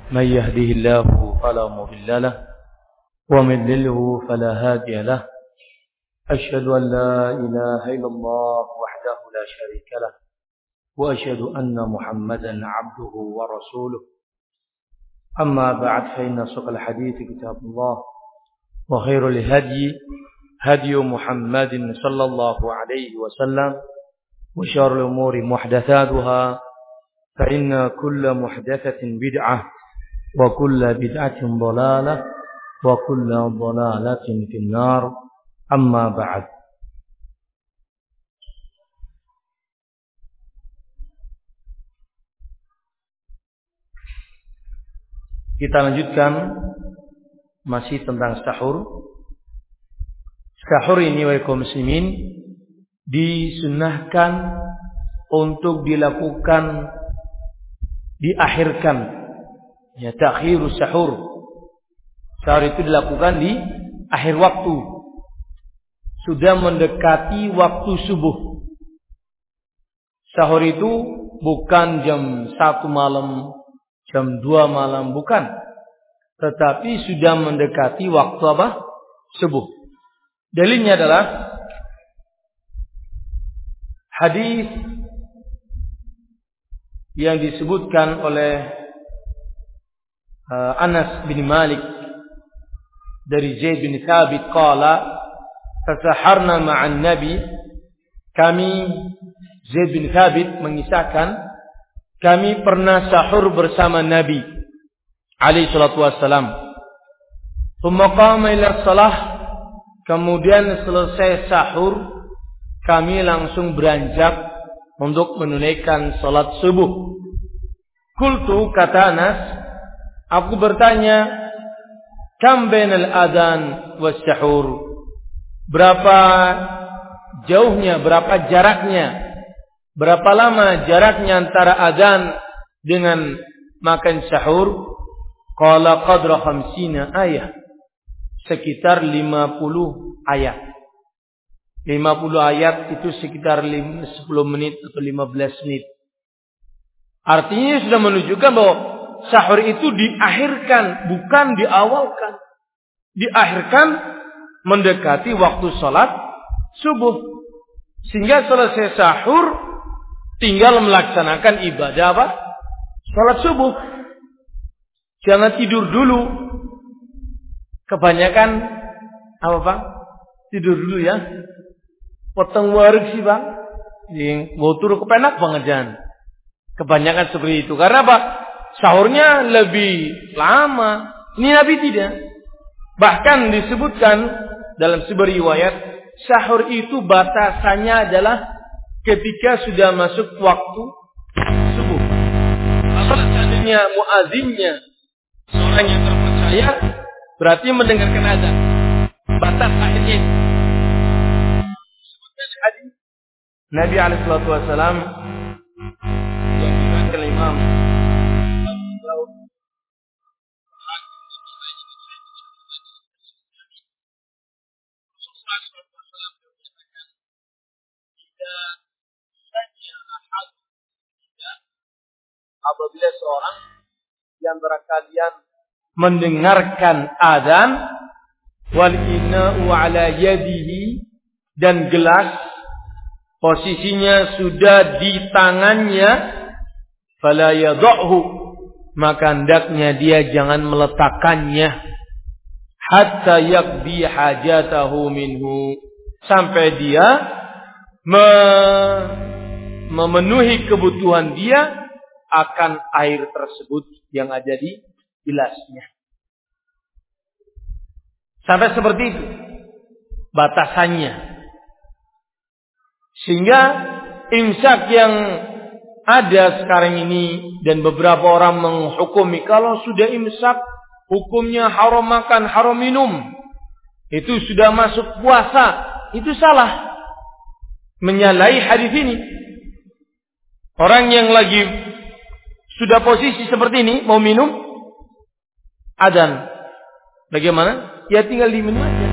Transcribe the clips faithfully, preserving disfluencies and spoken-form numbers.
من يهده الله فلا مضل له ومن يضلل فلا هادي له أشهد أن لا إله إلا الله وحده لا شريك له وأشهد أن محمدا عبده ورسوله أما بعد فإن أصدق الحديث كتاب الله وخير الهدي هدي محمد صلى الله عليه وسلم وشر الأمور محدثاتها فإن كل محدثة بدعة وكل بدعة ضلالة وكل ضلالة في النار أما بعد. Kita lanjutkan masih tentang sahur. Sahur ini wahai kaum muslimin disunnahkan untuk dilakukan diakhirkan, ya, takhirus sahur. Sahur itu dilakukan di akhir waktu, sudah mendekati waktu subuh. Sahur itu bukan jam satu malam, jam dua malam, bukan, tetapi sudah mendekati waktu apa? Subuh. Dalilnya adalah hadis yang disebutkan oleh uh, Anas bin Malik dari Zaid bin Thabit qala tasaharna ma'an Nabi. Kami, Zaid bin Thabit mengisahkan, kami pernah sahur bersama Nabi alaihi salatu wassalam. Thumma qama ila shalah. Kemudian selesai sahur, kami langsung beranjak untuk menunaikan salat subuh. Qultu, kata Anas, aku bertanya, kam bainal adzan was sahur? Berapa jauhnya, berapa jaraknya? Berapa lama jaraknya antara adzan dengan makan sahur? Qala qadra khamsina ayah. Sekitar lima puluh ayat. lima puluh ayat itu sekitar sepuluh menit atau lima belas menit. Artinya sudah menunjukkan bahwa sahur itu diakhirkan, bukan diawalkan. Diakhirkan mendekati waktu sholat subuh. Sehingga selesai sahur tinggal melaksanakan ibadah apa? Sholat subuh. Jangan tidur dulu. Kebanyakan apa Pak? Tidur dulu ya. Potong warik sih Bang. Yang mau turun kepenak banget jangan. Kebanyakan seperti itu. Karena apa? Sahurnya lebih lama. Ini Nabi tidak. Bahkan disebutkan dalam sebuah riwayat, sahur itu batasannya adalah ketika sudah masuk waktu subuh. Kalau seandainya muazzinnya seorang yang terpercaya, berarti mendengarkan azan. Batas akhirnya disebutkan hadis Nabi alaihi salatu wasallam yang diriwayatkan Imam apabila seorang di antara kalian mendengarkan azan wal ina'u ala yadihi, dan gelas posisinya sudah di tangannya, fala yadh'u, maka hendaknya dia jangan meletakkannya, hatta yaqdi hajatahu minhu, sampai dia me memenuhi kebutuhan dia akan air tersebut yang ada di gelasnya. Sampai seperti itu batasannya. Sehingga imsak yang ada sekarang ini dan beberapa orang menghukumi kalau sudah imsak hukumnya haram makan, haram minum, itu sudah masuk puasa, itu salah. Menyalahi hadis ini. Orang yang lagi sudah posisi seperti ini mau minum adzan, bagaimana? Ya tinggal diminum aja.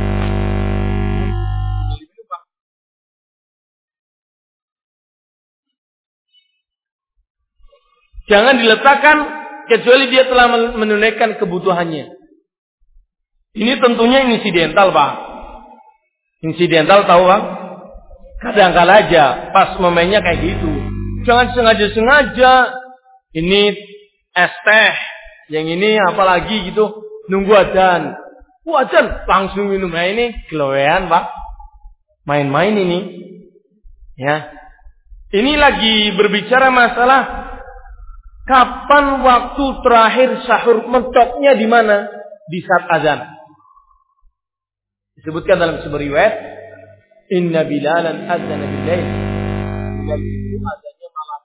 Jangan diletakkan kecuali dia telah menunaikan kebutuhannya. Ini tentunya insidental, Pak. Insidental tahu, Pak? Kadang-kala aja pas momennya kayak gitu. Jangan sengaja-sengaja. Ini es teh, yang ini apalagi gitu, nunggu adzan. Oh, adzan langsung minum. Nah, ini gelewean, Pak. Main-main ini. Ya. Ini lagi berbicara masalah kapan waktu terakhir sahur, mentoknya di mana? Di saat azan. Disebutkan dalam sebuah riwayat, Inna Bilalan adzana bil-lail. Bilal itu azannya malam.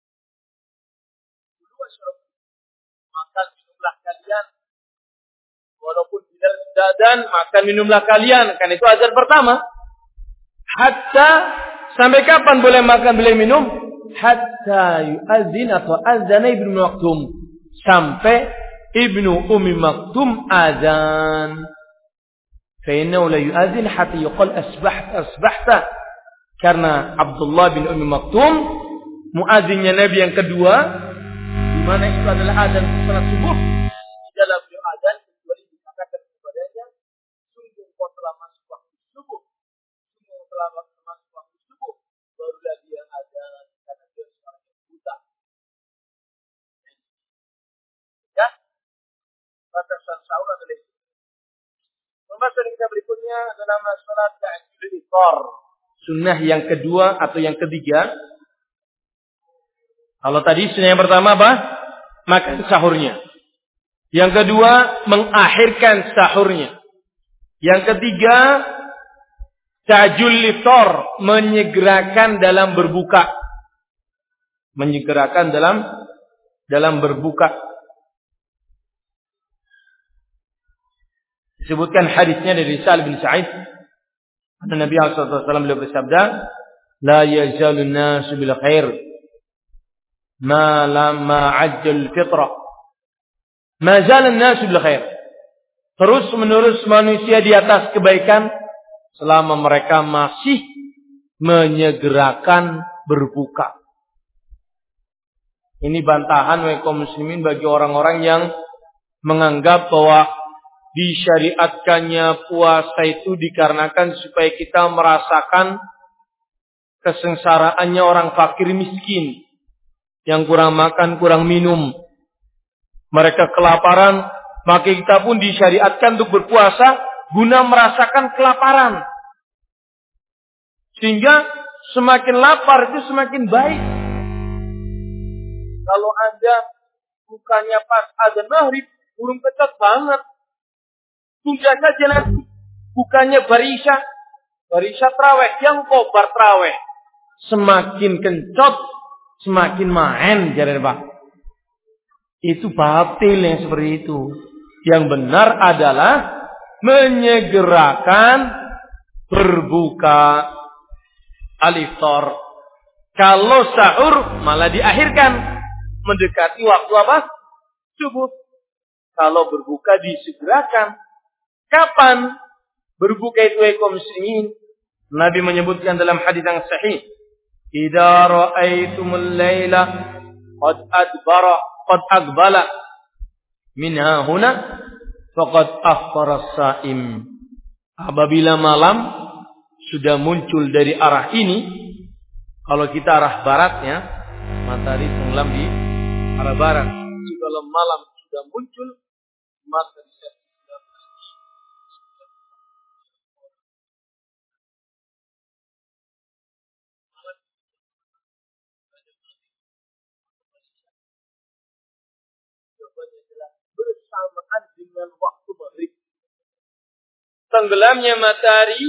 Dulu asyarakat, maka minumlah kalian. Walaupun Bilal sudah adzan, maka minumlah kalian. Kan itu azan pertama. Hatta, sampai kapan boleh makan, boleh minum? Hatta yu'adzin atau adzana Ibnu Maktum. Sampai Ibnu Ummi Maktum adzan. Fa'innahu la yu'adzin hatta yuqal asbahta asbahta. Karena Abdullah bin Ummi Maktum, muadzinnya Nabi yang kedua, di mana itu adalah adzan salat subuh. Di dalam beliau adzan kecuali dikatakan kepadanya, sungguh kau telah masuk waktu subuh. Sungguh telah masuk waktu subuh. Barulah dia adzan karena dia seorang yang buta. Ya, batasan sahur adalah itu. Pembahasan kita berikutnya adalah masalah ta'jil iftar. Sunnah yang kedua atau yang ketiga. Kalau tadi sunnah yang pertama apa? Makan sahurnya. Yang kedua, mengakhirkan sahurnya. Yang ketiga, ta'jil iftar, menyegerakan dalam berbuka. Menyegerakan dalam dalam berbuka. Disebutkan hadisnya dari Sa'id bin Sa'id. Nabi sallallahu alaihi wasallam beliau bersabda, "La yazalun nasu bil khair ma lam ma'ajjal fitrah." Ma zalan nasu bil khair. Terus menerus manusia di atas kebaikan selama mereka masih menyegerakan berbuka. Ini bantahan wahai kaum muslimin bagi orang-orang yang menganggap bahwa disyariatkannya puasa itu dikarenakan supaya kita merasakan kesengsaraannya orang fakir miskin yang kurang makan, kurang minum. Mereka kelaparan, maka kita pun disyariatkan untuk berpuasa guna merasakan kelaparan. Sehingga semakin lapar itu semakin baik. Kalau Anda bukannya pas azan maghrib, burung kecat banget. Tunda saja nanti. Bukannya barisya. Barisya traweh. Yang kobar traweh. Semakin kencot. Semakin main. Jadi Pak. Itu batil yang seperti itu. Yang benar adalah. Menyegerakan. Berbuka. Al-iftar. Kalau sahur. Malah diakhirkan. Mendekati waktu apa? Subuh. Kalau berbuka disegerakan. Kapan berbuka itu kaum muslimin? Nabi menyebutkan dalam hadis yang sahih, "Idza ra'aitumul laila qad adbara qad aqbala minha huna faqad aftara as-saim." Apabila malam sudah muncul dari arah ini, kalau kita arah baratnya, matahari tenggelam di arah barat. Kalau malam sudah muncul, maka bersamaan dengan waktu maghrib. Tenggelamnya matahari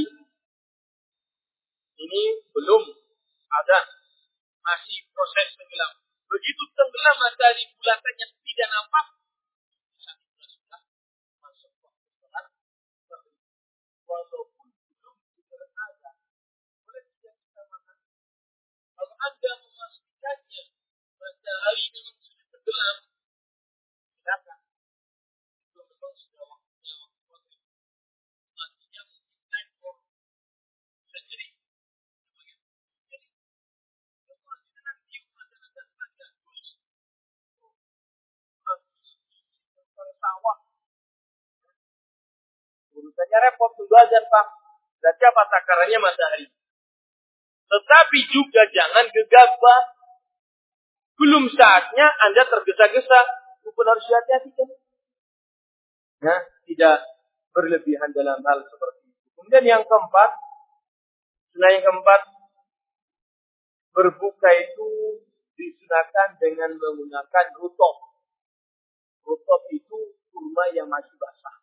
ini belum ada, masih proses tenggelam. Begitu tenggelam matahari bulatannya tidak nampak, saat itu sudah masuk waktu sholat maghrib. Walaupun belum juga ada, boleh tidak kita makan. Kalau Anda memastikannya matahari memang sudah tenggelam, silakan. Itu memang sudah waktunya waktu maghrib. Artinya mungkin naik for sendiri. Jadi, semua kita nanti ada ada ada terus. sawah. Urusannya repot, tunggu azan Pak. Berarti apa takarannya matahari? Tetapi juga jangan gegabah. Belum saatnya Anda tergesa-gesa. Pun harus hati-hati kan? Nah, tidak berlebihan dalam hal seperti itu. Kemudian yang keempat, sunnah yang keempat, berbuka itu disunahkan dengan menggunakan rutop. Rutop itu kurma yang masih basah.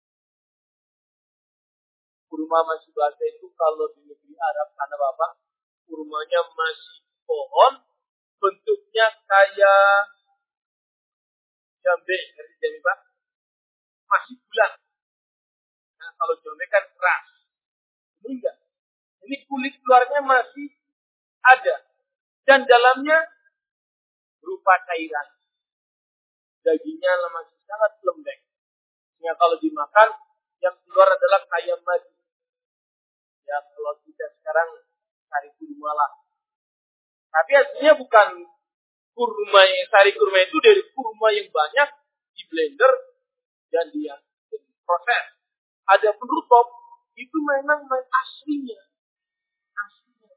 Kurma masih basah itu kalau di negeri Arab, karena Bapak, kurmanya masih pohon, bentuknya kayak jambe, ngerti jambe Pak? Masih bulat. Nah, kalau jambe kan keras. Ini enggak. Ini kulit luarnya masih ada. Dan dalamnya berupa cairan. Dagingnya masih sangat lembek. Sehingga kalau dimakan, yang keluar adalah kayak madu. Ya, kalau kita sekarang sari kurma lah. Tapi aslinya bukan kurma yang sari kurma itu dari kurma yang banyak di blender dan dia proses. Ada pun rutop itu memang aslinya. Aslinya.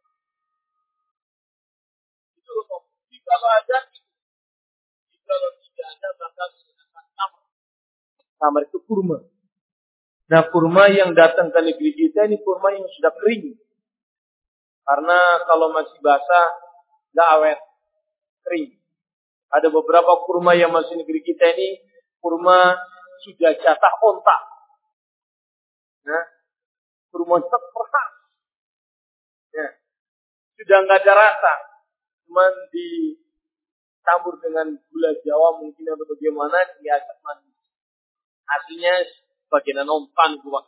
Itu rutop. Kalau ada, kalau tidak ada bakal menggunakan tamar. Tamar itu kurma. Nah, kurma yang datang ke negeri kita ini kurma yang sudah kering. Karena kalau masih basah, nggak awet, kering. Ada beberapa kurma yang masih negeri kita ini, kurma sudah jatah ontak. Nah, kurma keras. Ya, sudah nggak ada rasa. Cuman ditambur dengan gula Jawa mungkin atau bagaimana, dia agak manis. Aslinya bagian ompan buah.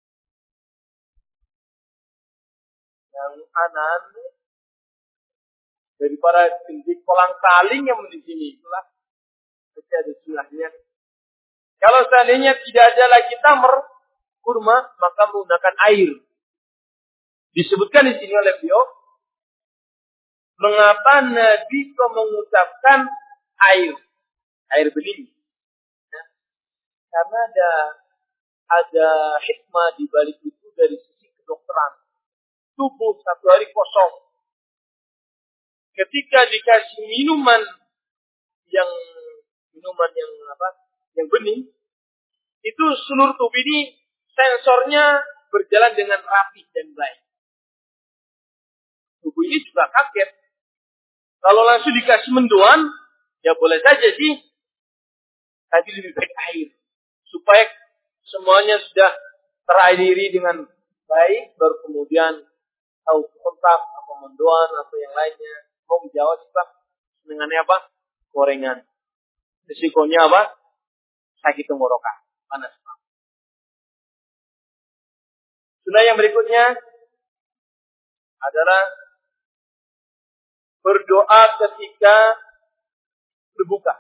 Yang anan daripada tinggi kolang kaling yang di sini itulah pasti ada sunahnya. Kalau seandainya tidak ada lagi tamar kurma, maka menggunakan air. Disebutkan di sini oleh beliau, mengapa Nabi kok mengucapkan air, air bening? Nah, karena ada ada hikmah di balik itu dari sisi kedokteran. Tubuh satu hari kosong. Ketika dikasih minuman yang minuman yang apa? Yang bening, itu seluruh tubuh ini sensornya berjalan dengan rapi dan baik. Tubuh ini juga kaget. Kalau langsung dikasih mendoan, ya boleh saja sih. Tapi lebih baik air. Supaya semuanya sudah terairi dengan baik, baru kemudian tahu kontak atau mendoan atau yang lainnya. Mau menjawab sebab dengannya apa? Gorengan. Risikonya apa? Sakit tenggorokan, panas. Sunnah yang berikutnya adalah berdoa ketika berbuka.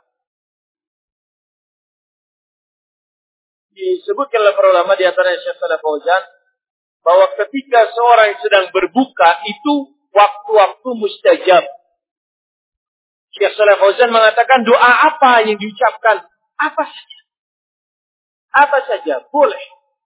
Disebutkan oleh para ulama di antaranya Syekh Shalih Fauzan bahwa ketika seorang sedang berbuka itu waktu-waktu mustajab. Syekh Shalih Fauzan mengatakan doa apa yang diucapkan? Apa saja. Apa saja boleh.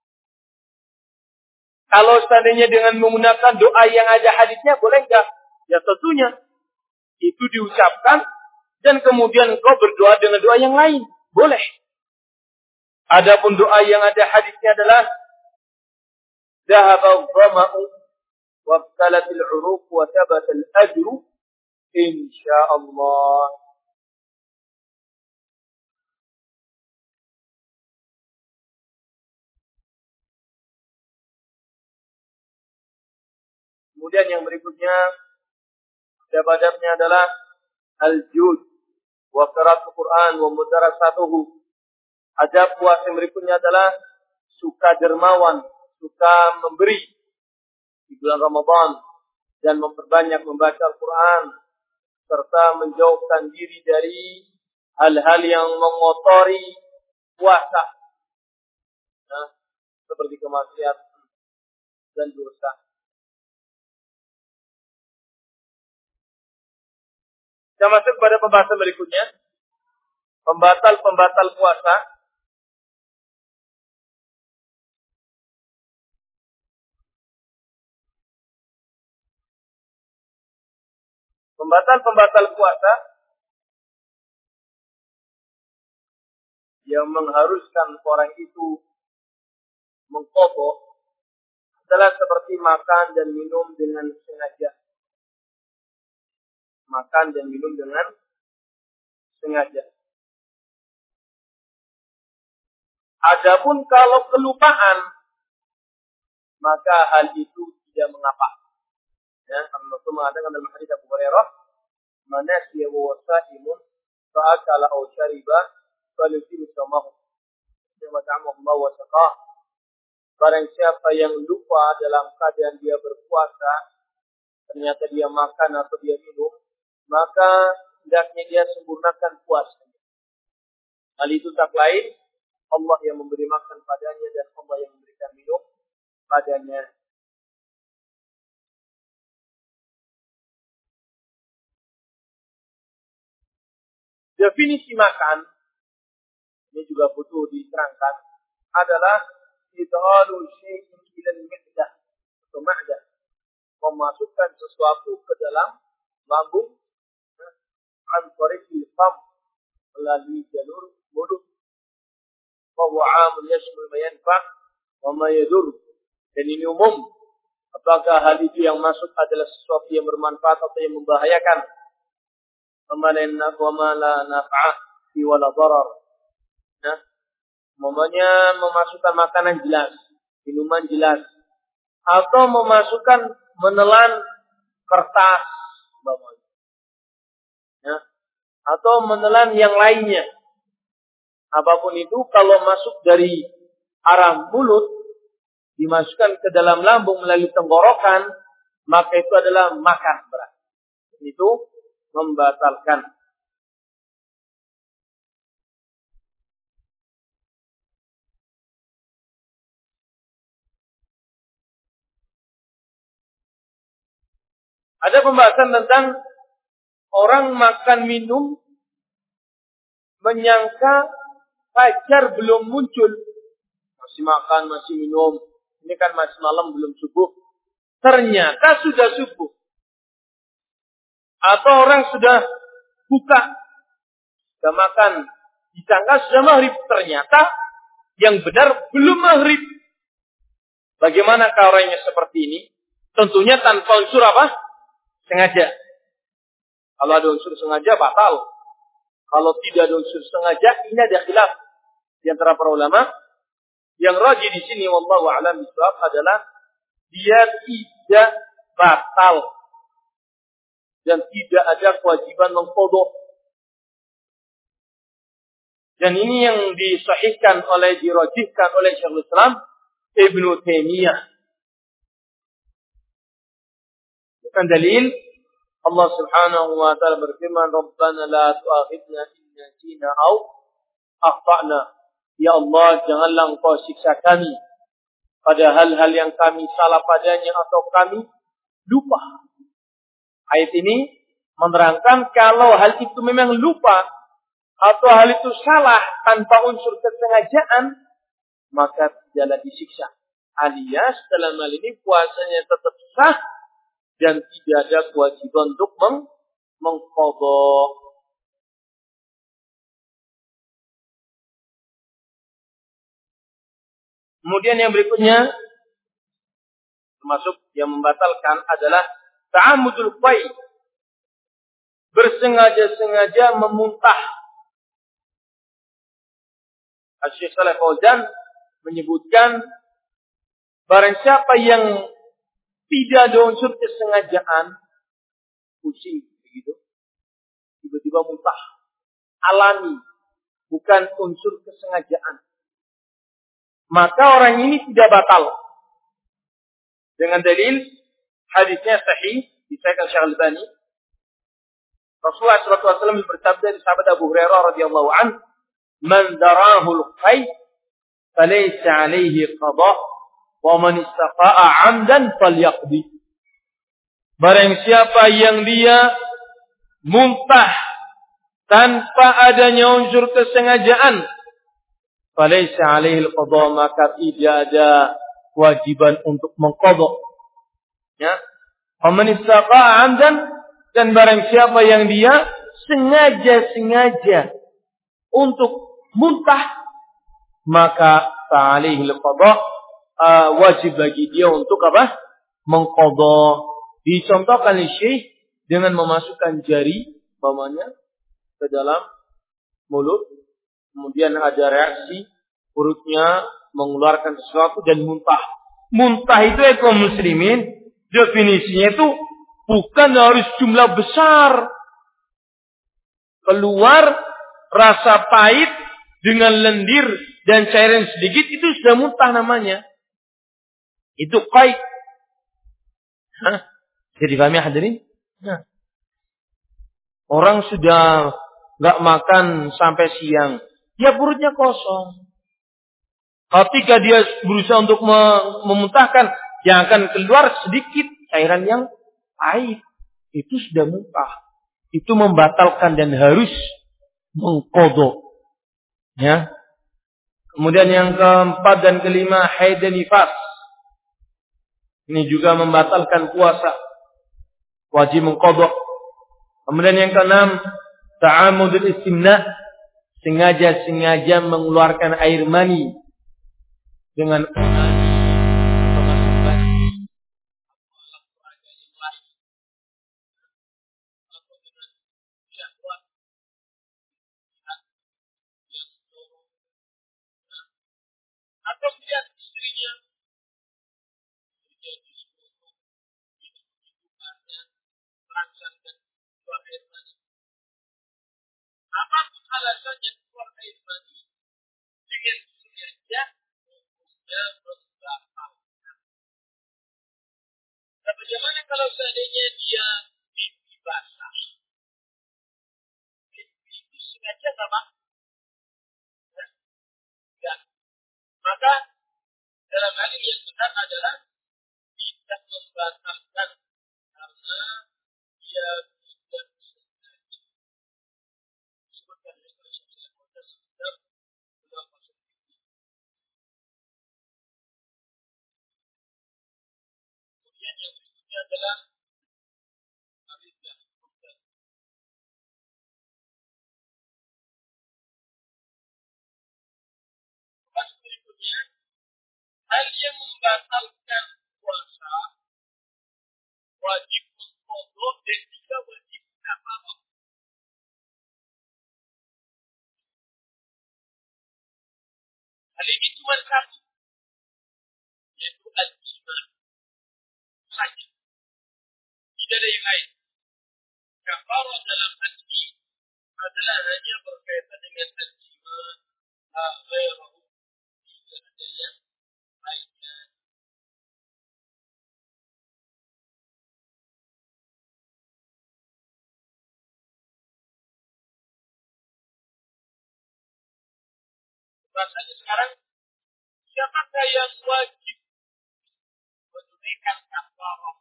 Kalau seandainya dengan menggunakan doa yang ada hadisnya boleh enggak? Ya tentunya itu diucapkan dan kemudian engkau berdoa dengan doa yang lain. Boleh. Adapun doa yang ada hadisnya adalah Dhahaba al-dhama'u wabtalatil 'uruq wa thabata al-ajru insyaallah. Kemudian yang berikutnya adab-adabnya adalah al-jud wa qira'atul Quran wa mudarasatuhu. Adab puasa yang berikutnya adalah suka dermawan, suka memberi di bulan Ramadan dan memperbanyak membaca Al-Quran serta menjauhkan diri dari hal-hal yang mengotori puasa, nah, seperti kemaksiatan dan dosa. Kita masuk pada pembahasan berikutnya, pembatal-pembatal puasa. Pembatal-pembatal puasa yang mengharuskan orang itu mengqadha adalah seperti makan dan minum dengan sengaja. Makan dan minum dengan sengaja. Adapun kalau kelupaan, maka hal itu tidak mengapa. Ya, Rasul mengatakan dalam hadis Abu Hurairah, "Man nasiya wa sa'imun fa'akala aw shariba falyutim shawmahu." Wa ta'amahu Allah wa saqah. Barang siapa yang lupa dalam keadaan dia berpuasa, ternyata dia makan atau dia minum, maka hendaknya dia sempurnakan puasanya. Hal itu tak lain Allah yang memberi makan padanya dan Allah yang memberikan minum padanya. Definisi makan ini juga butuh diterangkan adalah idhalu syai'in ila al-mi'dah atau ma'dah, memasukkan sesuatu ke dalam lambung an tariqil fam, melalui jalur mulut. Wa huwa 'amun yashmul ma yanfa' wa ma yadur. Dan ini umum. Apakah hal itu yang masuk adalah sesuatu yang bermanfaat atau yang membahayakan? Wa ma la naf'a fi wala darar. Nah, umpamanya memasukkan makanan jelas, minuman jelas, atau memasukkan menelan kertas, umpamanya. Ya, atau menelan yang lainnya. Apapun itu, kalau masuk dari arah mulut, dimasukkan ke dalam lambung melalui tenggorokan, maka itu adalah makan berat. Itu membatalkan. Ada pembahasan tentang orang makan minum menyangka fajar belum muncul. Masih makan, masih minum. Ini kan masih malam, belum subuh. Ternyata sudah subuh. Atau orang sudah buka, sudah makan, disangka sudah maghrib. Ternyata yang benar belum maghrib. Bagaimana orangnya seperti ini? Tentunya tanpa unsur apa? Sengaja. Kalau ada unsur sengaja, batal. Kalau tidak ada unsur sengaja, ini ada khilaf di antara para ulama. Yang rajih di sini, wallahu a'lam bishawab, adalah dia tidak batal dan tidak ada kewajiban mengqadha. Dan ini yang disahihkan oleh, dirajihkan oleh Syekhul Islam Ibnu Taimiyah. Dengan dalil Allah Subhanahu wa taala berfirman, "Rabbana la tu'akhidna in nasina aw akhtana." Ya Allah, janganlah Engkau siksa kami pada hal-hal yang kami salah padanya atau kami lupa. Ayat ini menerangkan kalau hal itu memang lupa atau hal itu salah tanpa unsur kesengajaan, maka tidaklah disiksa. Alias dalam hal ini puasanya tetap sah dan tidak ada kewajiban untuk meng mengqadha. Kemudian yang berikutnya termasuk yang membatalkan adalah ta'ammudul qai, bersengaja-sengaja memuntah. Syekh Shalih Fauzan menyebutkan barang siapa yang tidak ada unsur kesengajaan, pusing begitu, tiba-tiba muntah, alami, bukan unsur kesengajaan, maka orang ini tidak batal. Dengan dalil hadisnya sahih disahihkan Syekh Al-Albani, Rasulullah shallallahu alaihi wasallam bersabda di sahabat Abu Hurairah radhiyallahu an, "Man darahul qai falaysa alaihi qada wa man istaqa'a 'amdan falyaqdi." Barang siapa yang dia muntah tanpa adanya unsur kesengajaan, falaysa alaihi al-qada, maka tidak ada kewajiban untuk mengqadha. Ya. Wa man istaqa'a 'amdan Dan barang siapa yang dia sengaja-sengaja untuk muntah, maka fa'alaihi al-qadha, uh, wajib bagi dia untuk apa? Mengqadha. Dicontohkan oleh Syekh dengan memasukkan jari bawahnya ke dalam mulut, kemudian ada reaksi perutnya mengeluarkan sesuatu dan muntah. Muntah itu ya kaum muslimin, definisinya itu bukan harus jumlah besar. Keluar rasa pahit dengan lendir dan cairan sedikit itu sudah muntah namanya. Itu qaid. Hah? Bisa dipahami hadirin? Nah. Orang sudah nggak makan sampai siang, dia perutnya kosong. Ketika dia berusaha untuk memuntahkan, yang akan keluar sedikit cairan yang pahit, itu sudah muntah. Itu membatalkan dan harus mengqadha. Ya. Kemudian yang keempat dan kelima, haid dan nifas. Ini juga membatalkan puasa. Wajib mengqadha. Kemudian yang keenam, ta'amudul istimna, sengaja-sengaja mengeluarkan air mani dengan atau melihat istrinya melaksanakan keluar air mani. Apapun alasannya keluar air mani, dengan sengaja dia berusaha. Nah, bagaimana kalau seandainya dia mimpi basah? Mimpi itu sengaja sama? Ya. Maka dalam hal ini yang benar adalah tidak membatalkan karena dia tidak sengaja. Sebutkan oleh Rasulullah shallallahu alaihi wasallam dalam pasal ini. Kemudian yang berikutnya adalah Aridah. Pas berikutnya, hal yang membatalkan puasa wajib mengqadha dan juga wajib kafarah. Hal ini cuma satu, yaitu al-jima saja. Tidak ada yang lain. Kafarah dalam hal ini adalah hanya berkaitan dengan al-jima, ghairahu, tidak ada yang lainnya. Rasanya sekarang, siapakah yang wajib menunaikan kafarah?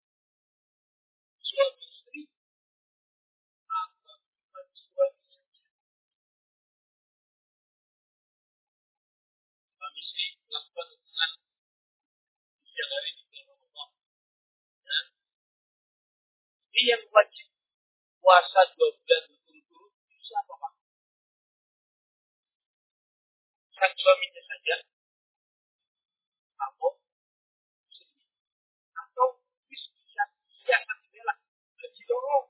Suami istri atau suami istri? Suami istri melakukan hubungan siang hari di bulan Ramadan. Nah, ini yang wajib puasa dua bulan berturut-turut itu siapa, Pak? Sang suaminya saja, atau istri, atau istri yang siang nanti bela dan didorong.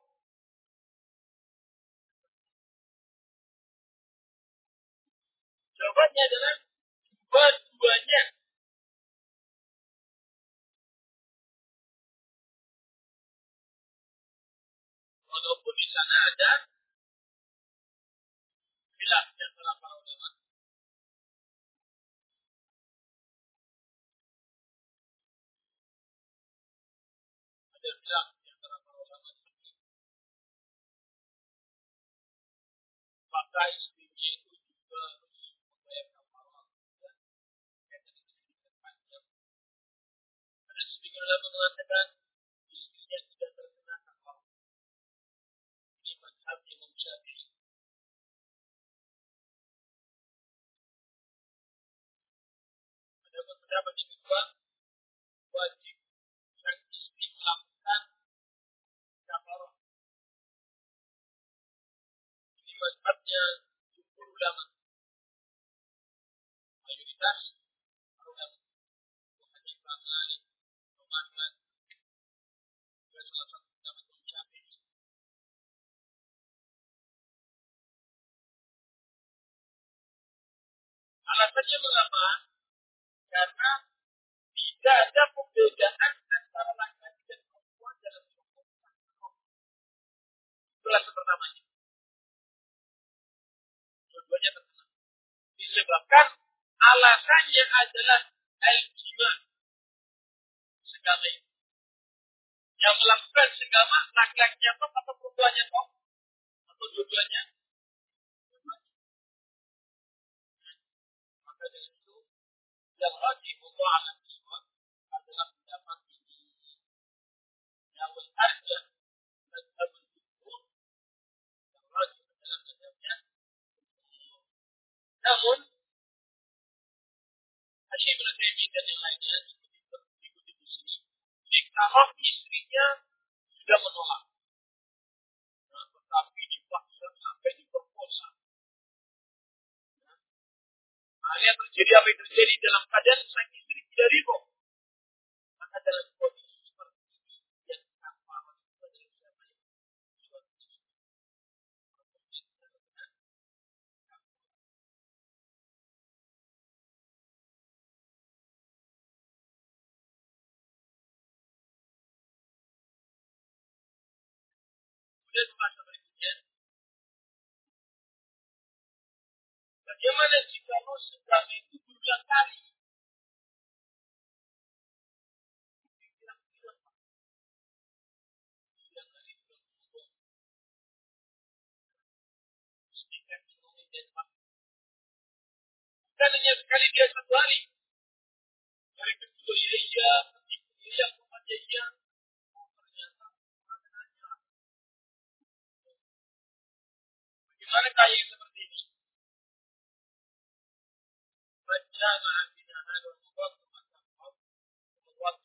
Jawabannya adalah dua-duanya. Walaupun di sana ada khilaf di antara para ulama. Ada khilaf di antara para ulama. Maka istrinya itu juga harus membayar kafarah. Ada sebagian ulama mengatakan istrinya tidak terkena kafarah. Ini mazhab Imam Syafi'i. Ada pendapat yang kedua, wajib sang istri melakukan kafarah. pendapatnya jumhur ulama. Mayoritas ulama. Hanifah, Malik, Muhammad, juga salah satu ulama Imam Syafi'i. Alasannya mengapa? Karena tidak ada perbedaan antara laki-laki dan perempuan dalam hukum. Itulah pertamanya. Dua-duanya terkena. Disebabkan alasannya adalah al-jima, segama. Yang melakukan segama laki-lakinya toh atau perempuannya toh atau dua-duanya. Maka dari itu yang wajib Allah alam semua adalah pendapat ini. Yang arja dan tabun jumhur yang wajib dalam madhabnya. Namun Hasyim bin Utsaimin dan yang lainnya seperti berikut di sini, jika istrinya sudah menolak, nah, tetapi dipaksa sampai diperkosa. Nah, hal yang terjadi apa yang terjadi dalam keadaan sang istri tidak ridho, maka dalam kondisi seperti ini yang tanpa wanita dari siapa yang suatu kemudian bahasa berikutnya, bagaimana jika sudah itu berulang kali? Dan hanya sekali dia satu hari. Hari kedua ya iya, ketiga iya, keempat ya iya. Ternyata maknanya. Bagaimana kaya seperti ini? Baca ma'afina hadu wa ma'afina membuat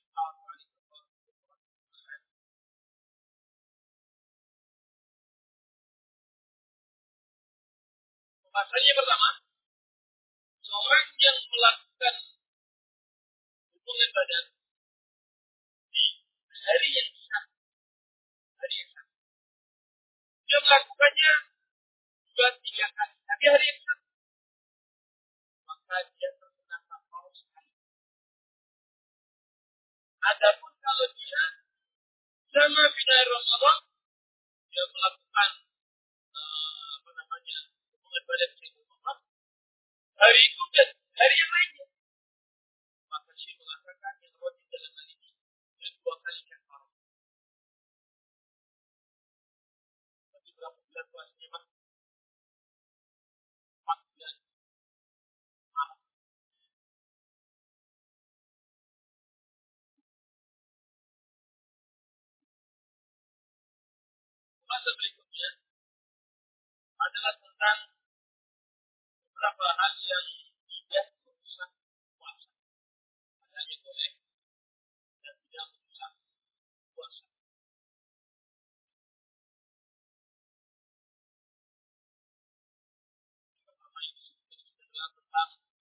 bahasanya pertama, seorang yang melakukan hubungan badan di hari yang satu, hari yang satu, dia melakukannya dua tiga kali, tapi hari yang satu, maka dia terkena kafar sekali. Adapun kalau dia sama bidai Rasulullah, dia melakukan uh, apa namanya hubungan badan dengan Muhammad hari itu dan hari yang lainnya, maka dia mengatakan yang wajib dalam hal ini dia dua kali kafar. Tapi berapa bulan puasanya mas? Empat bulan. Maaf. Masa berikutnya adalah tentang beberapa hal yang tidak merusak puasa. Hanya boleh dan tidak merusak puasa. Pertama ini adalah tentang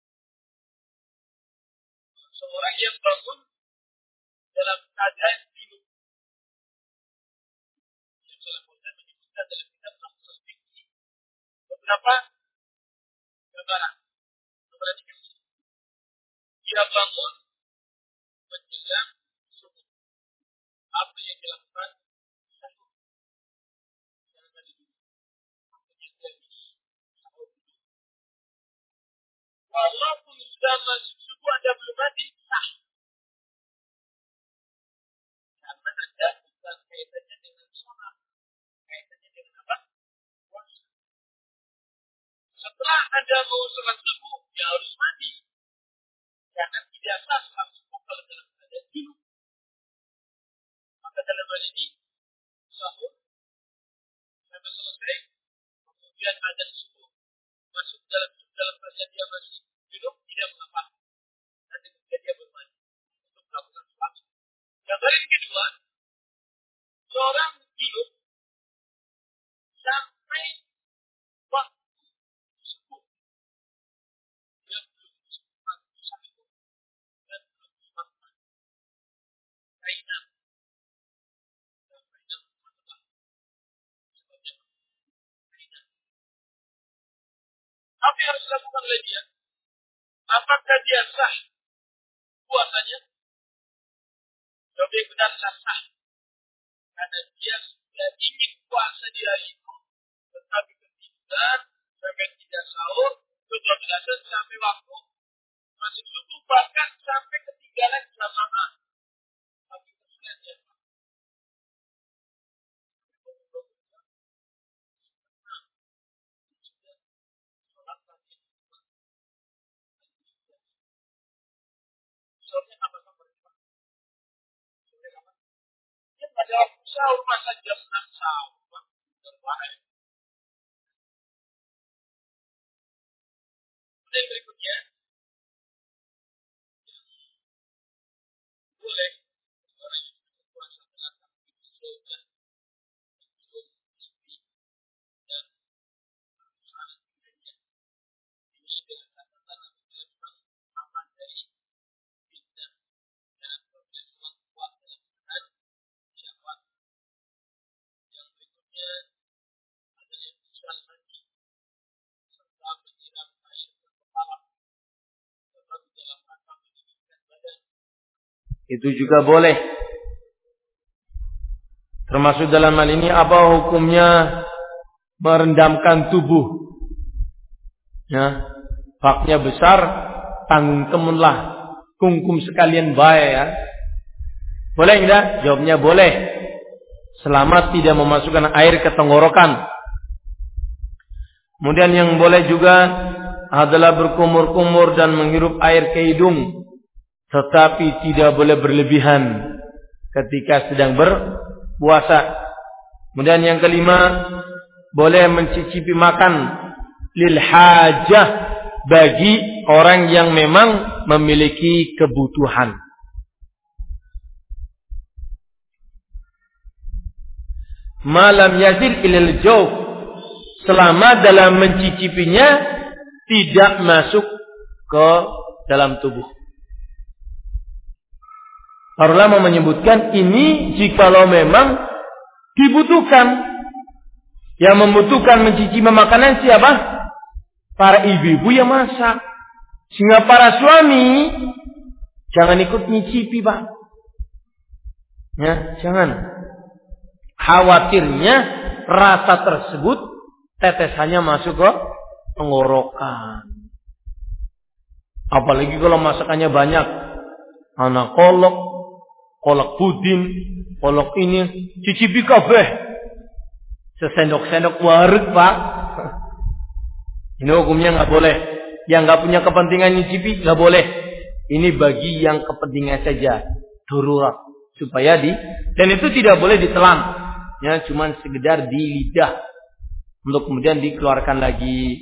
seorang yang bangun dalam keadaan minum. Yang salah saya menyebutkan dalam kitab Nafsul Fikri beberapa gambaran. Perhatikan ini. Dia bangun menjelang subuh. Apa yang dilakukan? Satu. Jangan mandi dulu. Maksudnya dari sahur dulu. Walaupun sudah masuk subuh Anda belum mandi, sah. Karena Anda bukan kaitannya dengan sholat. Kaitannya dengan apa? Puasa. Setelah Anda mau sholat subuh, ya harus mandi. Karena tidak sah sholat subuh kalau dalam keadaan dulu. Maka dalam hal ini, sahur sampai selesai, kemudian ada subuh masuk dalam dalam keadaan dia masih duduk, tidak mengapa. Nanti kemudian dia bermandi untuk melakukan sholat. Gambaran yang kedua, seorang hidup sampai dilakukan oleh dia, apakah dia sah puasanya? Jawab yang benar sah. Karena dia sudah ingin puasa di hari itu, tetapi ketiduran sampai tidak sahur, kebablasan sampai waktu masih subuh, bahkan sampai ketinggalan jamaah. Tapi kemudian soalnya apa kabar? Soalnya apa? Dia pada waktu sahur masa jam enam sahur, berbahaya. Kemudian berikutnya, boleh orang yang berpuasa melakukan itu dan itu istri dan berusaha dirinya. Ini dengan catatan apabila memang aman dari fitnah dan apabila memang kuat dalam menahan syahwat. Yang berikutnya ada yang bisa mandi serta menyiram air ke kepala tetapi dalam rangka meninggikan badan. Itu juga boleh. Termasuk dalam hal ini apa hukumnya merendamkan tubuh? Ya, faknya besar, tanggung temunlah, kungkum sekalian baik ya. Boleh enggak? Jawabnya boleh. Selama tidak memasukkan air ke tenggorokan. Kemudian yang boleh juga adalah berkumur-kumur dan menghirup air ke hidung. Tetapi tidak boleh berlebihan ketika sedang berpuasa. Kemudian yang kelima, boleh mencicipi makan lil hajah bagi orang yang memang memiliki kebutuhan. Malam yazil ilal jawf, selama dalam mencicipinya tidak masuk ke dalam tubuh. Para ulama menyebutkan ini jikalau memang dibutuhkan. Yang membutuhkan mencicipi makanan siapa? Para ibu-ibu yang masak. Sehingga para suami jangan ikut nyicipi, Pak. Ya, jangan. Khawatirnya rasa tersebut tetesannya masuk ke tenggorokan. Apalagi kalau masakannya banyak. Anak kolok, kolak pudin, kolak ini, cicipi kabeh. Sesendok-sendok wareg, Pak. Ini hukumnya nggak boleh. Yang nggak punya kepentingan nyicipi nggak boleh. Ini bagi yang kepentingan saja, darurat supaya di dan itu tidak boleh ditelan. Ya, cuman sekedar di lidah untuk kemudian dikeluarkan lagi.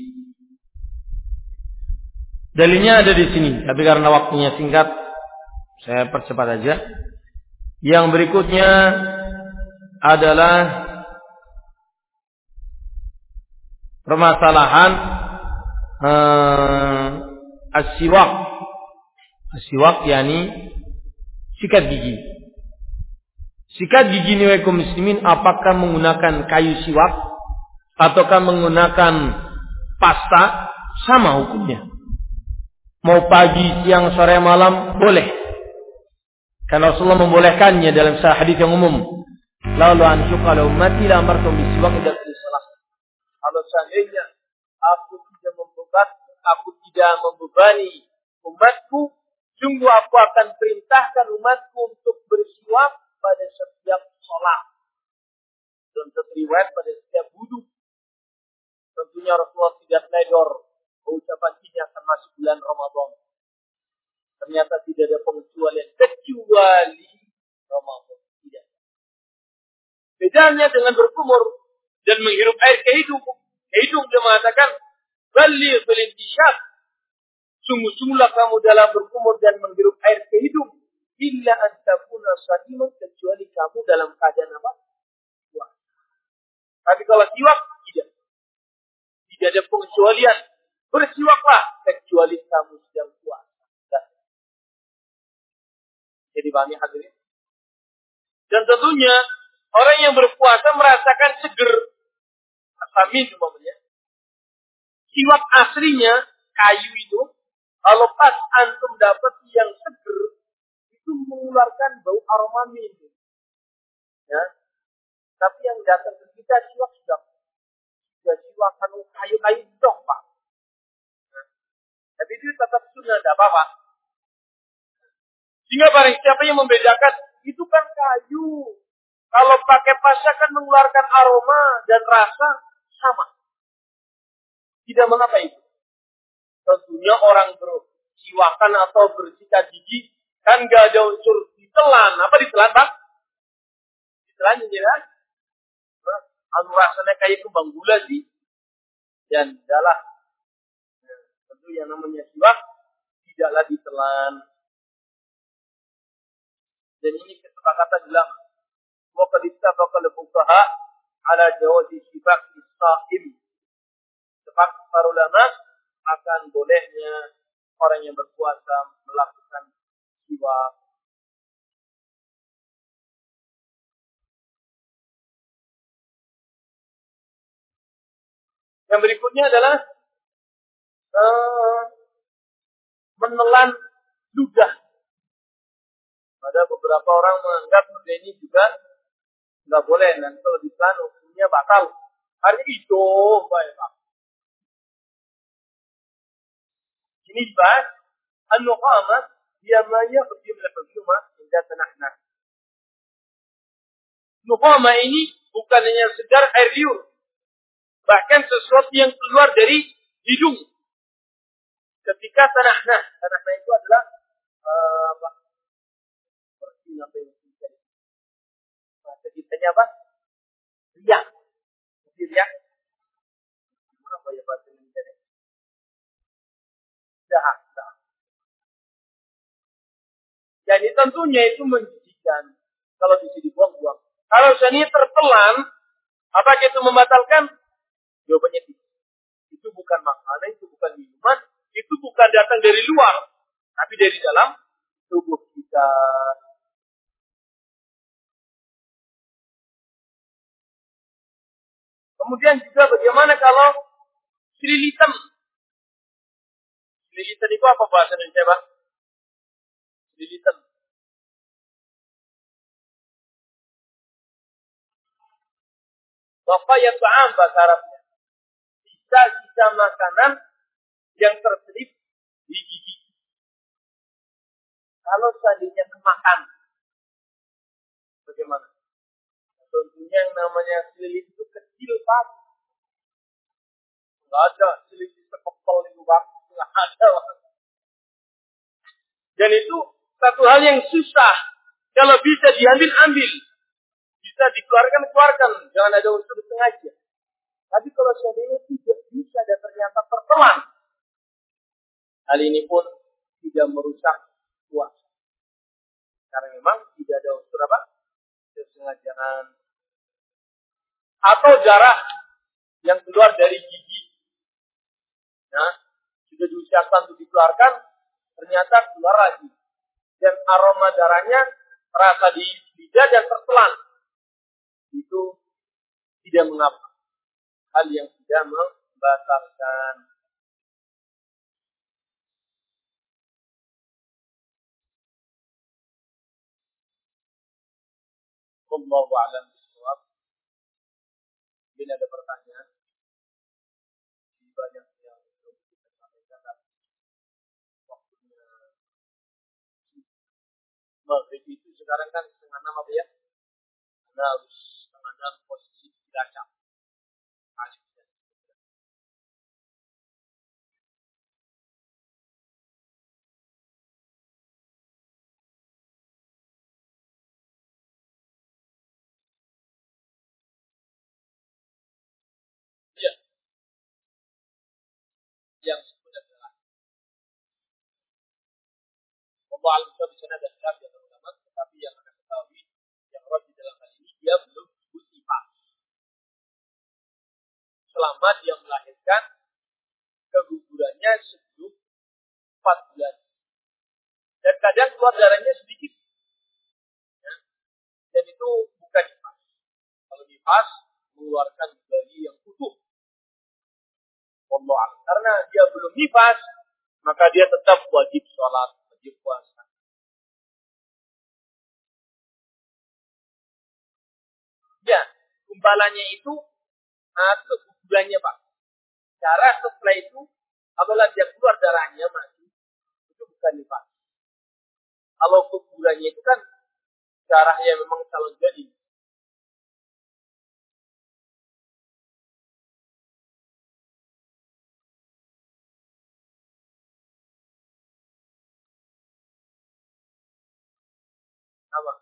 Dalilnya ada di sini, tapi karena waktunya singkat, saya percepat aja. Yang berikutnya adalah permasalahan eh, as-siwak. As-siwak yakni sikat gigi. Sikat gigi ini kaum muslimin apakah menggunakan kayu siwak ataukah menggunakan pasta, sama hukumnya. Mau pagi, siang, sore, malam boleh. Karena Rasulullah membolehkannya dalam hadis yang umum. Lalu ansyuqa la ummati la amartum bisiwak idza salat. Kalau seandainya aku tidak membebani, aku tidak membebani umatku, sungguh aku akan perintahkan umatku untuk bersiwak pada setiap sholat dan riwayat pada setiap wudhu. Tentunya Rasulullah tidak nedor ucapan ini akan masuk bulan Ramadan. Ternyata tidak ada pengecualian kecuali Ramadan. Tidak. Bedanya dengan berkumur dan menghirup air ke hidung. Ke hidung dia mengatakan, Balli belintisyat. Sungguh-sungguhlah kamu dalam berkumur dan menghirup air ke hidung. Illa antakuna sadimun, kecuali kamu dalam keadaan apa? Puasa. Tapi kalau siwak, tidak. Tidak ada pengecualian. Bersiwaklah, kecuali kamu sedang puasa. Dan. Jadi pahami hadirin. Dan tentunya, orang yang berpuasa merasakan seger. Asamin umpamanya. Siwak aslinya kayu itu, kalau pas antum dapat yang seger, itu mengeluarkan bau aroma mint. Ya. Tapi yang datang ke kita siwak sudah sudah siwak anu kayu-kayu dong, Pak. Nah, tapi itu tetap sunnah, tidak apa-apa. Sehingga barang siapa yang membedakan, itu kan kayu. Kalau pakai pasca kan mengeluarkan aroma dan rasa sama. Tidak mengapa itu. Tentunya orang bersiwakan atau bersikat gigi, kan gak ada unsur ditelan. Apa ditelan, Pak? Ditelan ya. Nah, anu rasanya kayak kembang gula sih. Dan adalah nah, tentu yang namanya siwak tidaklah ditelan. Dan ini kesepakatan bilang wa qad ittafaqa al-fuqaha ala jawazi sibaq as-sa'im. Sepakat para ulama akan bolehnya orang yang berpuasa melakukan siwak. Yang berikutnya adalah uh, menelan ludah. Ada beberapa orang menganggap ini juga nggak boleh, dan kalau ditelan hukumnya batal. Hari itu, baik Pak. Ini dibahas an-nuqamah dia maya berjumlah berjumlah hingga tanah-tanah. Nuqamah ini bukan hanya sekedar air liur, bahkan sesuatu yang keluar dari hidung. Ketika tanah-tanah, tanah-tanah itu adalah uh, apa? Seperti apa yang kita bahasa kitanya apa? Riak. Riak. Apa ya bahasa Indonesia? Dahak. Jadi tentunya itu menjijikkan kalau bisa dibuang-buang. Kalau seandainya tertelan, apakah itu membatalkan? Jawabannya tidak. Itu bukan makanan, itu bukan minuman, itu bukan datang dari luar, tapi dari dalam tubuh kita. Kemudian juga bagaimana kalau sililitan? Sililitan itu apa bahasa Indonesia, Pak? Sililitan. Bapak yang ta'am bahasa Arabnya. Sisa-sisa makanan yang terselip di gigi. Kalau seandainya kemakan, bagaimana? Tentunya yang namanya selilit itu kecil, Pak. Nggak ada selilit sekepel itu, Pak. Nggak ada, Pak. Dan itu satu hal yang susah. Kalau bisa diambil, ambil. Bisa dikeluarkan, keluarkan. Jangan ada unsur sengaja. Tapi kalau seandainya tidak bisa dan ternyata tertelan, hal ini pun tidak merusak puasa. Karena memang tidak ada unsur apa? Kesengajaan. Atau darah yang keluar dari gigi. Nah, sudah diusahakan untuk dikeluarkan, ternyata keluar lagi. Dan aroma darahnya terasa di lidah dan tertelan. Itu tidak mengapa. Hal yang tidak membatalkan. Wallahu a'lam bishawab. Ini ada pertanyaan. Banyak yang belum kita sampaikan. Waktunya maghrib itu sekarang kan setengah enam apa ya? Anda harus setengah enam posisi dilacak. Ya, yang sebenarnya Allah Al-Quran di sana ada khilaf yang ulama, tetapi yang akan ketahui yang rajih dalam hal ini dia belum disebut nifas. Selama dia melahirkan kegugurannya sebelum empat bulan. Dan kadang keluar darahnya sedikit. Ya. Dan itu bukan nifas. Kalau nifas mengeluarkan bayi yang utuh. Allah. Karena dia belum nifas, maka dia tetap wajib sholat, wajib puasa. Ya, gumbalannya itu nah, ke kuburannya Pak. Darah setelah itu, apabila dia keluar darahnya mati, itu bukan nifas. Kalau kuburannya itu kan darahnya memang calon jadi. Apa?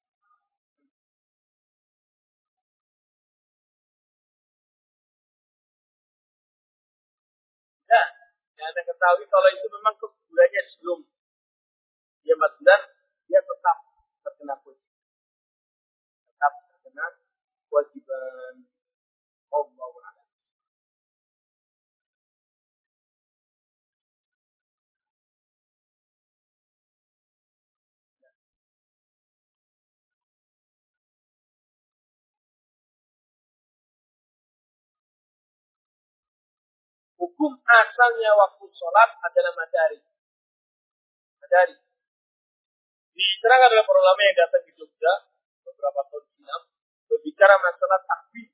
Ya, yang Anda ketahui kalau itu memang kuburannya sebelum dia empat bulan, dia tetap terkena puji. Tetap terkena kewajiban Allah. Hukum asalnya waktu sholat adalah matahari. Matahari. Diterangkan oleh para ulama yang datang di Jogja beberapa tahun silam berbicara masalah takbir,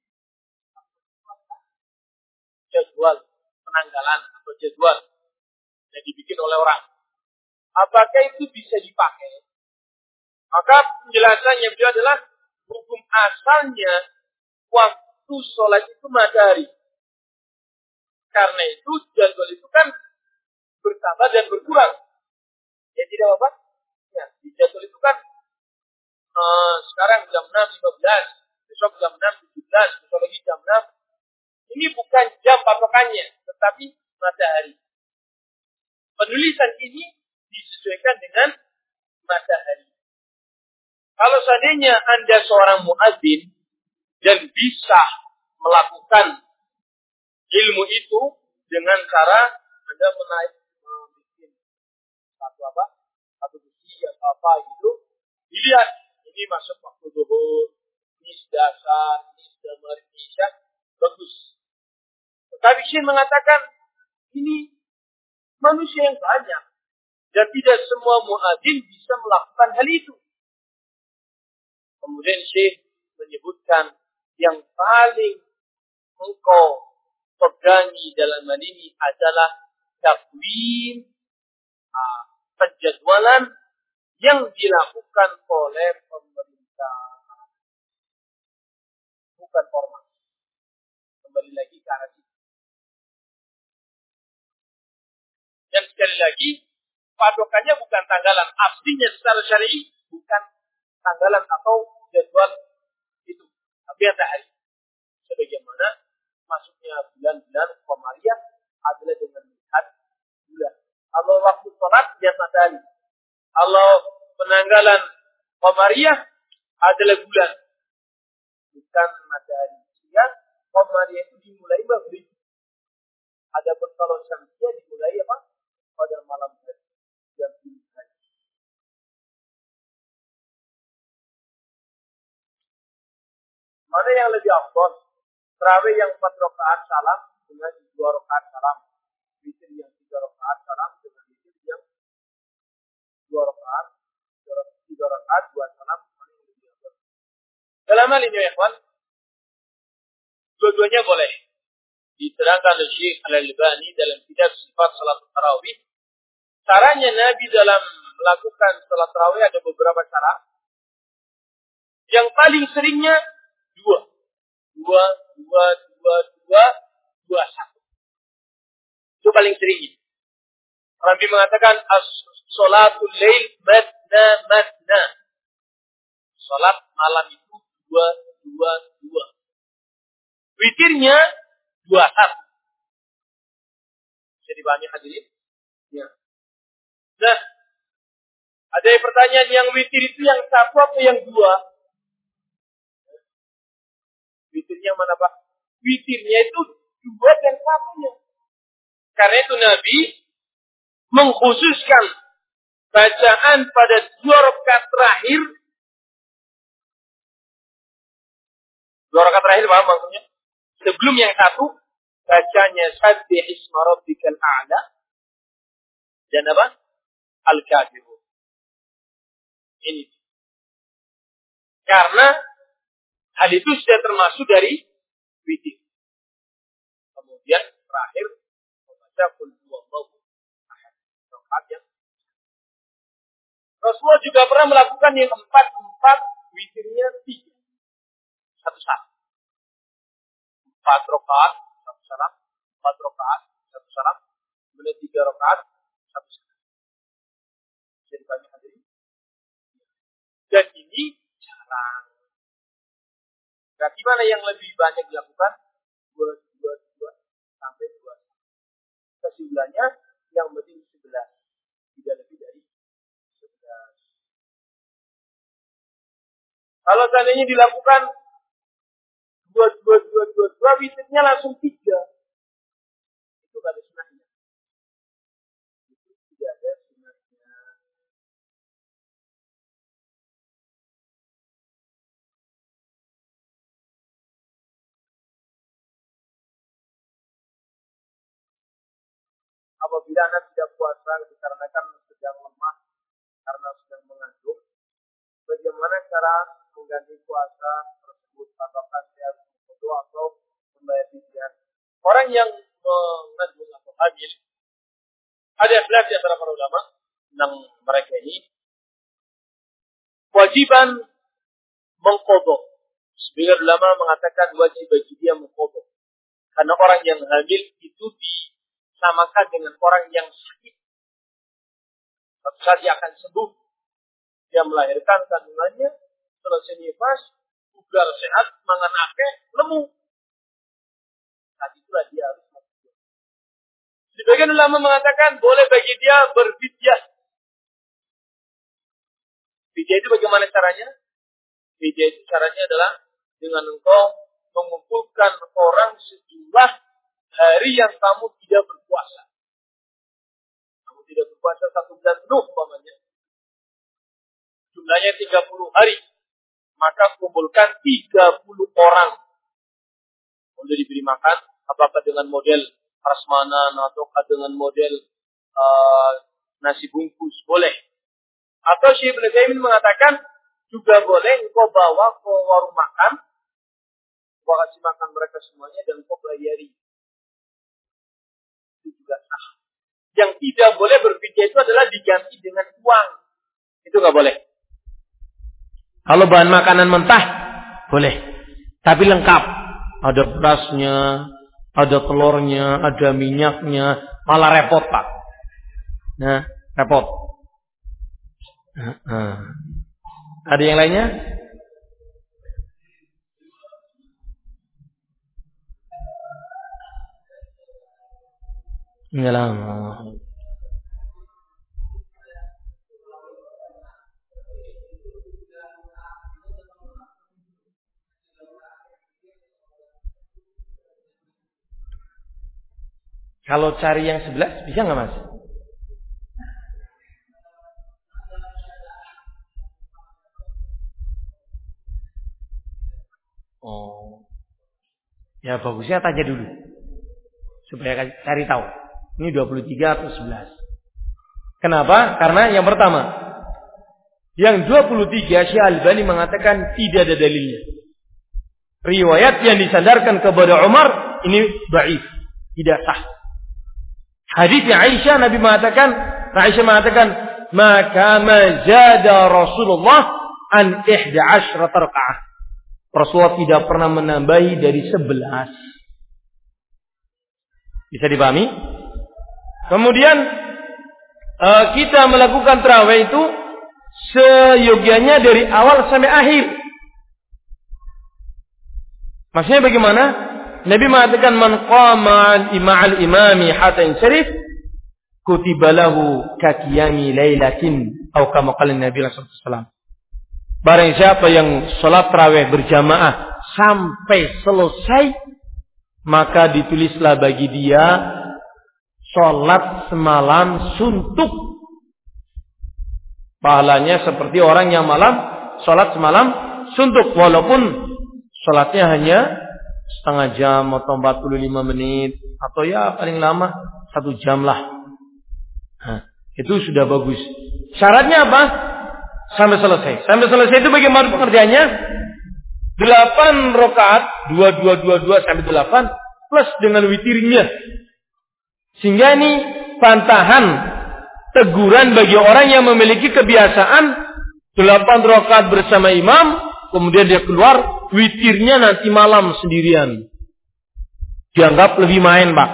jadwal penanggalan atau jadwal yang dibikin oleh orang. Apakah itu bisa dipakai? Maka penjelasannya beliau adalah hukum asalnya waktu sholat itu matahari. Karena itu jadwal itu kan bertambah dan berkurang. Ya tidak apa-apa. Ya, di jadwal itu kan uh, sekarang jam enam lima belas, besok jam enam tujuh belas, besok lagi jam enam. Ini bukan jam patokannya, tetapi matahari. Penulisan ini disesuaikan dengan matahari. Kalau seandainya Anda seorang muadzin dan bisa melakukan ilmu itu dengan cara Anda menaik membuat satu apa, satu besi atau apa gitu, dilihat ini masuk waktu zuhur, ini dasar, ini sudah maghrib, isya, bagus. Tetapi Syekh mengatakan ini manusia yang banyak dan tidak semua muadzin bisa melakukan hal itu. Kemudian Syekh menyebutkan yang paling engkau pegangi dalam hal ini adalah takwim, uh, penjadwalan yang dilakukan oleh pemerintah, bukan ormas. Kembali lagi ke arah itu. Dan sekali lagi, patokannya bukan tanggalan aslinya secara syar'i, bukan tanggalan atau jadwal itu, tapi matahari. Sebagaimana masuknya bulan-bulan Qamariyah adalah dengan melihat bulan. Kalau waktu sholat lihat matahari. Kalau penanggalan Qamariyah adalah bulan, bukan matahari. Ya, Qamariyah itu dimulai maghrib. Adapun kalau Syamsiyah dimulai apa? Pada malam hari. Jam tujuh hari. Mana yang lebih afdal? Tarawih yang empat rakaat salam dengan dua rakaat salam. Witir yang tiga rakaat salam dengan witir yang dua rakaat, tiga rakaat, dua salam. Mana yang lebih afdal? Dalam hal ini ya kawan, dua-duanya boleh. Diterangkan oleh Syekh Al-Albani dalam kitab Sifat Salat Tarawih. Caranya Nabi dalam melakukan salat tarawih ada beberapa cara. Yang paling seringnya dua. Dua, dua, dua, dua, dua, satu. Itu paling seringnya. Nabi mengatakan, as-salatul lail matna matna. Salat malam itu dua, dua, dua. Witirnya dua, satu. Bisa dipahami hadirin? Ya. Nah, ada pertanyaan yang witir itu yang satu atau yang dua? Witirnya mana Pak? Witirnya itu dua dan satunya. Karena itu Nabi mengkhususkan bacaan pada dua rakaat terakhir. Dua rakaat terakhir paham maksudnya? Sebelum yang satu, bacanya sabbih isma rabbikal a'la dan apa? Al-kafirun. Ini. Karena hal itu sudah termasuk dari witir. Kemudian terakhir membaca qul huwallahu ahad. Rakaat yang Rasulullah juga pernah melakukan yang empat-empat, witirnya tiga. Satu salam. Empat rakaat, satu salam. Empat rakaat, satu salam. Kemudian tiga rakaat, satu salam. Ceritanya hadirin. Dan ini jarang. Berarti mana yang lebih banyak dilakukan? Dua, dua, dua, sampai dua. Kesimpulannya, yang penting sebelas. Tidak lebih dari sebelas. Kalau seandainya dilakukan dua, dua, dua, dua, dua, witirnya langsung tiga. Itu tidak ada sunahnya. Itu tidak ada sunahnya. Apabila Anda tidak puasa dikarenakan sedang lemah karena sedang mengandung, bagaimana cara mengganti puasa tersebut? Apakah saya harus berdoa atau membayar fidyah? Orang yang mengandung atau hamil, ada khilaf di antara para ulama tentang mereka ini, kewajiban mengqadha. Sebagian ulama mengatakan wajib bagi dia mengqadha. Karena orang yang hamil itu disamakan dengan orang yang sakit. Suatu saat dia akan sembuh. Dia melahirkan kandungannya, selesai nifas, bugar sehat, mangan akeh, lemu. Saat itulah dia harus mati. Sebagian ulama mengatakan boleh bagi dia berfidyah. Fidyah itu bagaimana caranya? Fidyah itu caranya adalah dengan engkau mengumpulkan orang sejumlah hari yang kamu tidak berpuasa. Kamu tidak berpuasa satu bulan penuh umpamanya. Jumlahnya tiga puluh hari. Maka kumpulkan tiga puluh orang. Untuk diberi makan. Apakah dengan model prasmanan ataukah dengan model uh, nasi bungkus. Boleh. Atau Syekh Ibnu Utsaimin mengatakan. Juga boleh engkau bawa ke warung makan. Kau kasih makan mereka semuanya dan kau bayari. Itu juga sah. Yang tidak boleh berfidyah itu adalah diganti dengan uang. Itu nggak boleh. Kalau bahan makanan mentah, boleh. Tapi lengkap. Ada berasnya, ada telurnya, ada minyaknya. Malah repot, Pak. Nah, repot. Nah, nah. Ada yang lainnya? Enggak lama. Kalau cari yang sebelas, bisa nggak Mas? Oh, ya bagusnya tanya dulu. Supaya cari tahu. Ini dua puluh tiga atau sebelas. Kenapa? Karena yang pertama. Yang dua puluh tiga Syekh Al-Albani mengatakan tidak ada dalilnya. Riwayat yang disandarkan kepada Umar ini dhaif, tidak sah. Hadis Aisyah Nabi mengatakan, Aisyah mengatakan, maka mazada Rasulullah an ihda asyra rakaah. Rasulullah tidak pernah menambahi dari sebelas. Bisa dipahami? Kemudian uh, kita melakukan tarawih itu seyogyanya dari awal sampai akhir. Maksudnya bagaimana? Nabi mengatakan man qama ma'al imami hatta yansharif kutiba lahu ka qiyami lailatin atau kama qala Nabi sallallahu alaihi wasallam. Barang siapa yang salat tarawih berjamaah sampai selesai, maka ditulislah bagi dia salat semalam suntuk. Pahalanya seperti orang yang malam salat semalam suntuk, walaupun salatnya hanya setengah jam atau empat puluh lima menit atau ya paling lama satu jam lah. Nah, itu sudah bagus. Syaratnya apa? Sampai selesai. Sampai selesai itu bagaimana pengertiannya? delapan rakaat, dua dua dua dua sampai delapan plus dengan witirnya. Sehingga ini pantahan teguran bagi orang yang memiliki kebiasaan delapan rakaat bersama imam, kemudian dia keluar witirnya nanti malam sendirian. Dianggap lebih main, Pak.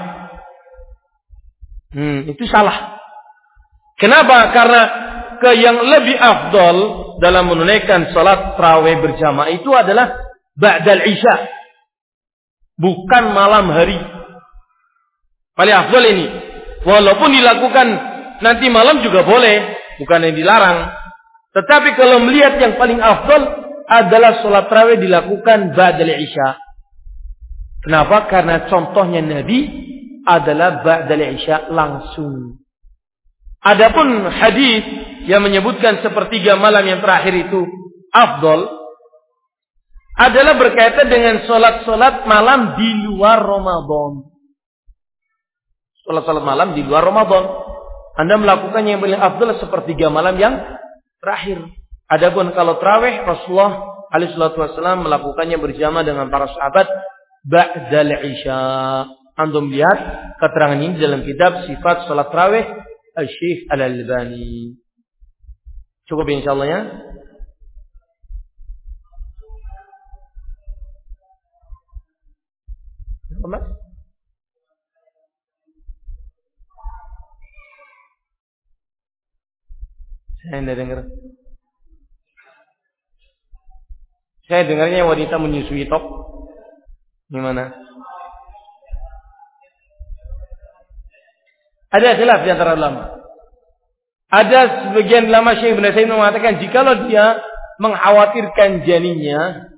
Hmm, itu salah. Kenapa? Karena ke yang lebih afdal dalam menunaikan salat tarawih berjamaah itu adalah ba'dal isya, bukan malam hari. Paling afdal ini. Walaupun dilakukan nanti malam juga boleh, bukan yang dilarang. Tetapi kalau melihat yang paling afdal adalah salat tarawih dilakukan ba'dal isya. Kenapa? Karena contohnya Nabi adalah ba'dal isya langsung. Adapun hadis yang menyebutkan sepertiga malam yang terakhir itu afdal adalah berkaitan dengan solat-solat malam di luar Ramadan. Solat-solat malam di luar Ramadan. Anda melakukannya yang paling afdal sepertiga malam yang terakhir. Adapun kalau tarawih, Rasulullah alaihi salatu wasallam melakukannya berjamaah dengan para sahabat ba'dal isya. Antum lihat keterangan ini dalam kitab Sifat Salat Tarawih Al-Syekh Al-Albani. Cukup insyaallah ya. Apa Mas? Saya tidak dengar. Saya dengarnya wanita menyusui top. Gimana? Ada khilaf di antara ulama. Ada sebagian ulama Syekh Ibnu Utsaimin mengatakan jikalau dia mengkhawatirkan janinnya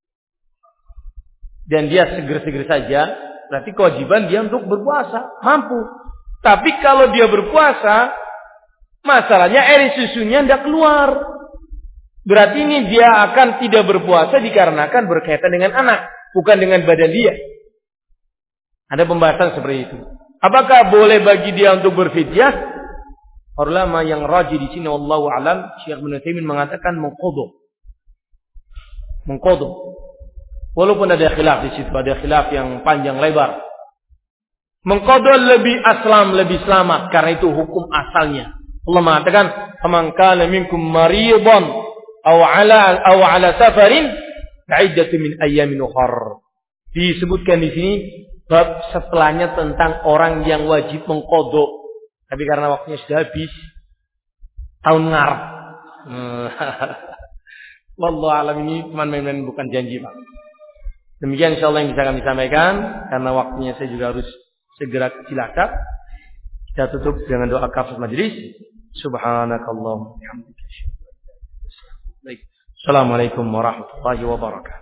dan dia seger-seger saja, berarti kewajiban dia untuk berpuasa, mampu. Tapi kalau dia berpuasa, masalahnya air susunya tidak keluar. Berarti ini dia akan tidak berpuasa dikarenakan berkaitan dengan anak, bukan dengan badan dia. Ada pembahasan seperti itu. Apakah boleh bagi dia untuk berfidyah? Ulama yang rajih di sini wallahu alam, Syekh Ibnu Utsaimin mengatakan mengqadha. Mengqadha. Walaupun ada khilaf di situ, ada khilaf yang panjang lebar. Mengqadha lebih aslam, lebih selamat karena itu hukum asalnya. Allah mengatakan, "Faman kana minkum maridan aw ala aw ala safarin fa'iddatu min ayyamin ukhra." Disebutkan di sini bab setelahnya tentang orang yang wajib mengqadha. Tapi karena waktunya sudah habis, tahun ngarep. Wallahu alam, ini cuma main-main bukan janji, Pak. Demikian insyaallah yang bisa kami sampaikan karena waktunya saya juga harus segera ke Cilacap. Kita tutup dengan doa kafaratul majelis. Subhanakallahumma wa bihamdika. Baik. Assalamualaikum warahmatullahi wabarakatuh.